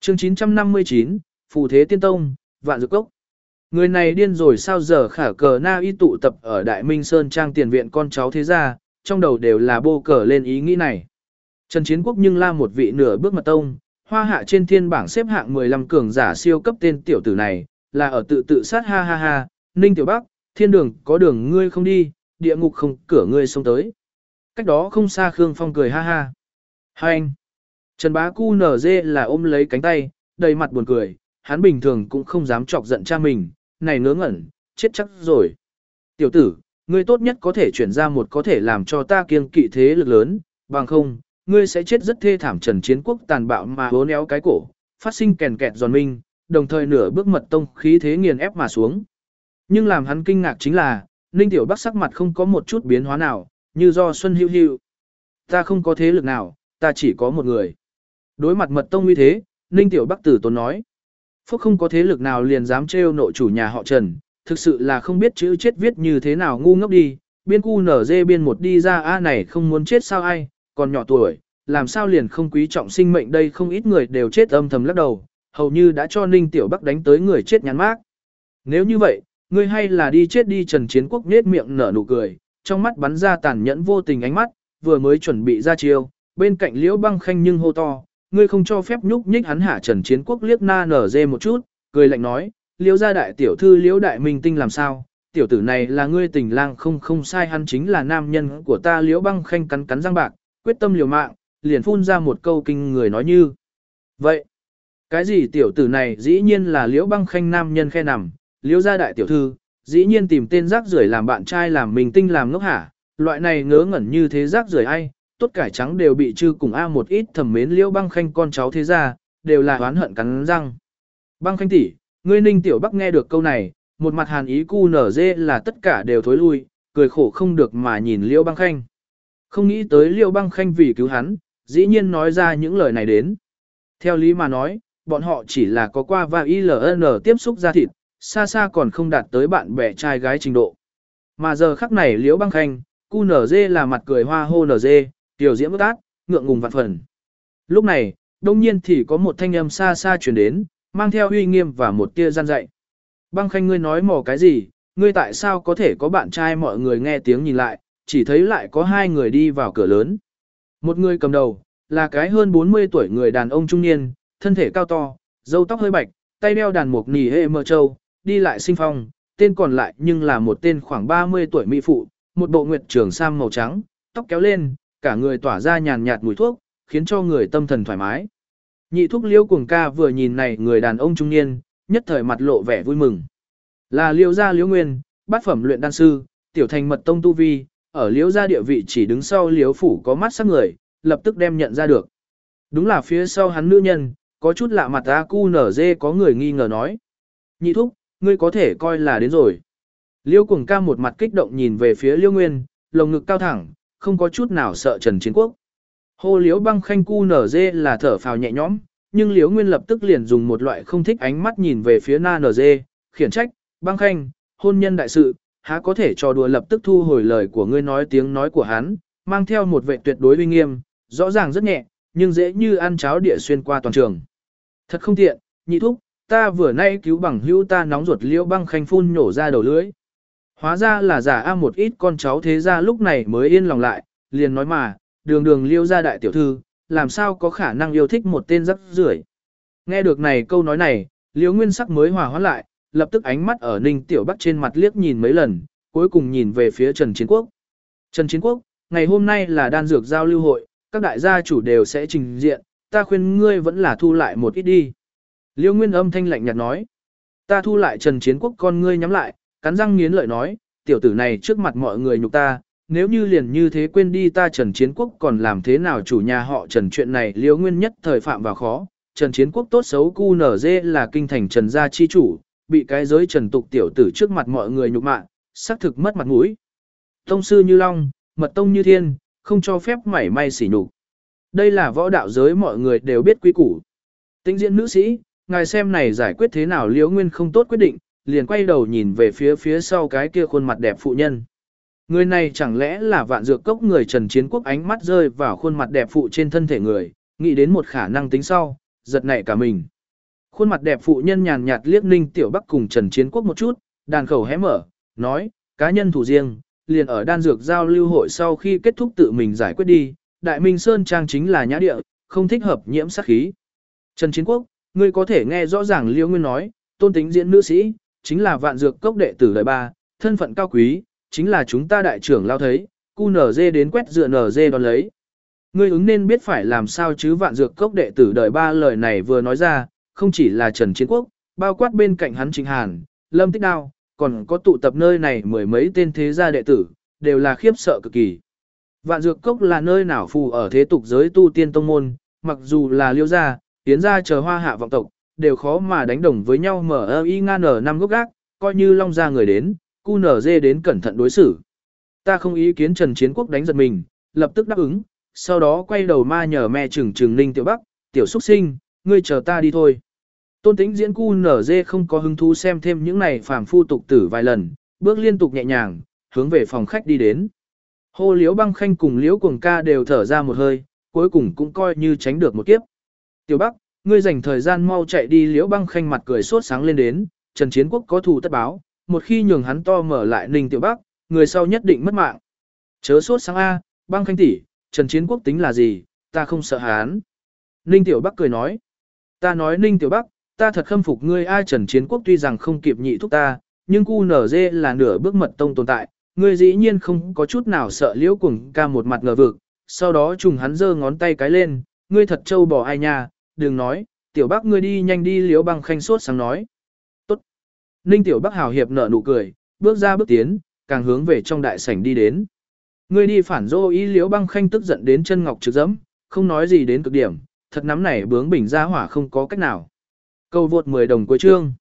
Chương 959, Phù Thế Tiên Tông, Vạn Dược Cốc. Người này điên rồi sao giờ khả cờ na y tụ tập ở Đại Minh Sơn Trang tiền viện con cháu thế gia, trong đầu đều là bô cờ lên ý nghĩ này. Trần Chiến Quốc nhưng là một vị nửa bước mật tông, hoa hạ trên thiên bảng xếp hạng 15 cường giả siêu cấp tên tiểu tử này, là ở tự sát ha ha ha, Ninh Tiểu Bắc, thiên đường có đường ngươi không đi, địa ngục không cửa ngươi xông tới. Cách đó không xa Khương Phong cười ha ha. Hai anh. Trần Bá Cu nở dê là ôm lấy cánh tay, đầy mặt buồn cười, hắn bình thường cũng không dám chọc giận cha mình, này ngớ ngẩn, chết chắc rồi. Tiểu tử, ngươi tốt nhất có thể chuyển ra một có thể làm cho ta kiêng kỵ thế lực lớn, bằng không, ngươi sẽ chết rất thê thảm. Trần Chiến Quốc tàn bạo mà hố néo cái cổ, phát sinh kèn kẹt giòn minh, đồng thời nửa bước mật tông khí thế nghiền ép mà xuống. Nhưng làm hắn kinh ngạc chính là, Ninh Tiểu Bắc sắc mặt không có một chút biến hóa nào, như do xuân hữu hữu. Ta không có thế lực nào, ta chỉ có một người. Đối mặt mật tông uy thế, Ninh Tiểu Bắc tử tốn nói. Phúc không có thế lực nào liền dám trêu nộ chủ nhà họ Trần, thực sự là không biết chữ chết viết như thế nào ngu ngốc đi. Biên cu nở dê biên một đi ra a này không muốn chết sao ai, còn nhỏ tuổi, làm sao liền không quý trọng sinh mệnh đây. Không ít người đều chết âm thầm lắc đầu, hầu như đã cho Ninh Tiểu Bắc đánh tới người chết nhắn mác. Nếu như vậy, ngươi hay là đi chết đi. Trần Chiến Quốc nết miệng nở nụ cười, trong mắt bắn ra tàn nhẫn vô tình ánh mắt, vừa mới chuẩn bị ra chiêu, bên cạnh Liễu Băng Khanh nhưng hô to, ngươi không cho phép nhúc nhích hắn hả. Trần Chiến Quốc liếc na nở dê một chút, cười lạnh nói, Liễu gia đại tiểu thư Liễu đại minh tinh làm sao, tiểu tử này là ngươi tình lang không sai, hắn chính là nam nhân của ta. Liễu Băng Khanh cắn cắn răng bạc, quyết tâm liều mạng, liền phun ra một câu kinh người nói như vậy. Cái gì tiểu tử này dĩ nhiên là Liễu Băng Khanh nam nhân khe nằm, Liễu gia đại tiểu thư, dĩ nhiên tìm tên rác rưởi làm bạn trai làm mình tinh làm ngốc hả, loại này ngớ ngẩn như thế rác rưởi ai, tốt cải trắng đều bị trừ cùng a. Một ít thầm mến Liễu Băng Khanh con cháu thế gia, đều là oán hận cắn răng. Băng Khanh tỷ, ngươi Ninh Tiểu Bắc nghe được câu này, một mặt hàn ý cu nở dê là tất cả đều thối lui, cười khổ không được mà nhìn Liễu Băng Khanh. Không nghĩ tới Liễu Băng Khanh vì cứu hắn, dĩ nhiên nói ra những lời này đến. Theo lý mà nói, bọn họ chỉ là có qua và ILN tiếp xúc ra thịt, xa xa còn không đạt tới bạn bè trai gái trình độ. Mà giờ khắc này Liễu Băng Khanh, cu nở dê là mặt cười hoa hô nở dê, tiểu diễm ước ác, ngượng ngùng vạn phần. Lúc này, đông nhiên thì có một thanh âm xa xa truyền đến, mang theo uy nghiêm và một tia gian dạy. Băng Khanh ngươi nói mò cái gì, ngươi tại sao có thể có bạn trai? Mọi người nghe tiếng nhìn lại, chỉ thấy lại có hai người đi vào cửa lớn. Một người cầm đầu, là cái hơn 40 tuổi người đàn ông trung niên, thân thể cao to, râu tóc hơi bạch, tay đeo đàn mục nỉ hệ mơ châu, đi lại sinh phong. Tên còn lại nhưng là một tên khoảng 30 tuổi mỹ phụ, một bộ nguyệt trường sam màu trắng, tóc kéo lên, cả người tỏa ra nhàn nhạt mùi thuốc, khiến cho người tâm thần thoải mái. Nhị thúc Liễu Cuồng Ca vừa nhìn này người đàn ông trung niên, nhất thời mặt lộ vẻ vui mừng. Là Liễu gia Liễu Nguyên, bát phẩm luyện đan sư, tiểu thành mật tông tu vi, ở Liễu gia địa vị chỉ đứng sau Liễu phủ có mắt sắc người, lập tức đem nhận ra được. Đúng là phía sau hắn nữ nhân, có chút lạ mặt ta. Cu nở dê có người nghi ngờ nói. Nhị thúc, ngươi có thể coi là đến rồi. Liễu Cuồng Ca một mặt kích động nhìn về phía Liễu Nguyên, lồng ngực cao thẳng, không có chút nào sợ Trần Chiến Quốc. Hô Liễu Băng Khanh cu nở dê là thở phào nhẹ nhõm, nhưng Liễu Nguyên lập tức liền dùng một loại không thích ánh mắt nhìn về phía na nở dê, khiển trách, Băng Khanh, hôn nhân đại sự, há có thể trò đùa. Lập tức thu hồi lời của ngươi nói. Tiếng nói của hắn, mang theo một vẻ tuyệt đối uy nghiêm, rõ ràng rất nhẹ, nhưng dễ như ăn cháo địa xuyên qua toàn trường. Thật không tiện, nhị thúc, ta vừa nay cứu bằng hữu ta nóng ruột. Liễu Băng Khanh phun nhổ ra đầu lưỡi. Hóa ra là giả a. Một ít con cháu thế gia lúc này mới yên lòng lại, liền nói mà, đường Liễu gia đại tiểu thư, làm sao có khả năng yêu thích một tên rắc rưởi. Nghe được này câu nói này, Liễu Nguyên sắc mới hòa hoãn lại, lập tức ánh mắt ở Ninh Tiểu Bắc trên mặt liếc nhìn mấy lần, cuối cùng nhìn về phía Trần Chiến Quốc. Trần Chiến Quốc, ngày hôm nay là đan dược giao lưu hội, các đại gia chủ đều sẽ trình diện, ta khuyên ngươi vẫn là thu lại một ít đi. Liễu Nguyên âm thanh lạnh nhạt nói. Ta thu lại. Trần Chiến Quốc con ngươi nhắm lại, cắn răng nghiến lợi nói, tiểu tử này trước mặt mọi người nhục ta, nếu như liền như thế quên đi ta Trần Chiến Quốc còn làm thế nào chủ nhà họ Trần. Chuyện này Liễu Nguyên nhất thời phạm vào khó. Trần Chiến Quốc tốt xấu cu nở dê là kinh thành Trần gia chi chủ, bị cái giới Trần tục tiểu tử trước mặt mọi người nhục mạ, xác thực mất mặt mũi. Tông sư như long, mật tông như thiên, không cho phép mảy may sỉ nhục. Đây là võ đạo giới mọi người đều biết quy củ. Tĩnh diễn nữ sĩ, ngài xem này giải quyết thế nào? Liễu Nguyên không tốt quyết định, liền quay đầu nhìn về phía sau cái kia khuôn mặt đẹp phụ nhân. Người này chẳng lẽ là Vạn Dược Cốc người? Trần Chiến Quốc ánh mắt rơi vào khuôn mặt đẹp phụ trên thân thể người, nghĩ đến một khả năng tính sau, giật nảy cả mình. Khuôn mặt đẹp phụ nhân nhàn nhạt liếc Ninh Tiểu Bắc cùng Trần Chiến Quốc một chút, đàn khẩu hé mở, nói, cá nhân thủ riêng, liền ở đan dược giao lưu hội sau khi kết thúc tự mình giải quyết đi, Đại Minh Sơn Trang chính là nhã địa, không thích hợp nhiễm sát khí. Trần Chiến Quốc, ngươi có thể nghe rõ ràng Liêu Nguyên nói, Tôn Tính diễn nữ sĩ, chính là Vạn Dược Cốc đệ tử đời 3, thân phận cao quý, chính là chúng ta đại trưởng lao thấy, QNZ đến quét dựa NZ đón lấy. Ngươi ứng nên biết phải làm sao chứ. Vạn Dược Cốc đệ tử đời 3 lời này vừa nói ra, không chỉ là Trần Chiến Quốc, bao quát bên cạnh hắn Trịnh Hàn, Lâm Tích Đao, còn có tụ tập nơi này mười mấy tên thế gia đệ tử, đều là khiếp sợ cực kỳ. Vạn Dược Cốc là nơi nào phù ở thế tục giới tu tiên tông môn, mặc dù là Liêu gia, Tiến gia chờ Hoa Hạ vọng tộc, đều khó mà đánh đồng với nhau. MI ngan ở năm gốc gác, coi như Long gia người đến, QNZ đến cẩn thận đối xử. Ta không ý kiến. Trần Chiến Quốc đánh giật mình, lập tức đáp ứng, sau đó quay đầu ma nhờ me trừng Ninh Tiểu Bắc, tiểu xuất sinh, ngươi chờ ta đi thôi. Tôn Tĩnh diễn QNZ không có hứng thú xem thêm những này phàm phu tục tử vài lần, bước liên tục nhẹ nhàng, hướng về phòng khách đi đến. Hô Liễu Băng Khanh cùng Liễu Cuồng Ca đều thở ra một hơi, cuối cùng cũng coi như tránh được một kiếp. Tiểu Bắc, ngươi dành thời gian mau chạy đi. Liễu Băng Khanh mặt cười sốt sáng lên đến, Trần Chiến Quốc có thù tất báo, một khi nhường hắn to mở lại Ninh Tiểu Bắc, người sau nhất định mất mạng. Chớ sốt sáng A, Băng Khanh tỷ, Trần Chiến Quốc tính là gì, ta không sợ hắn. Ninh Tiểu Bắc cười nói, ta nói Ninh Tiểu Bắc, ta thật khâm phục ngươi. A Trần Chiến Quốc tuy rằng không kịp nhị thúc ta, nhưng QNZ là nửa bước mật tông tồn tại, ngươi dĩ nhiên không có chút nào sợ. Liễu Cuồng Ca một mặt ngờ vực, sau đó trùng hắn giơ ngón tay cái lên, ngươi thật trâu bò ai nha, đừng nói, Tiểu Bắc ngươi đi nhanh đi. Liễu Băng Khanh sốt sáng nói, tốt. Ninh Tiểu Bắc hào hiệp nở nụ cười, bước ra bước tiến, càng hướng về trong đại sảnh đi đến. Ngươi đi phản dô ý. Liễu Băng Khanh tức giận đến chân ngọc trực dẫm, không nói gì đến cực điểm, thật nắm này bướng bỉnh ra hỏa không có cách nào. Câu vượt 10 đồng cuối chương.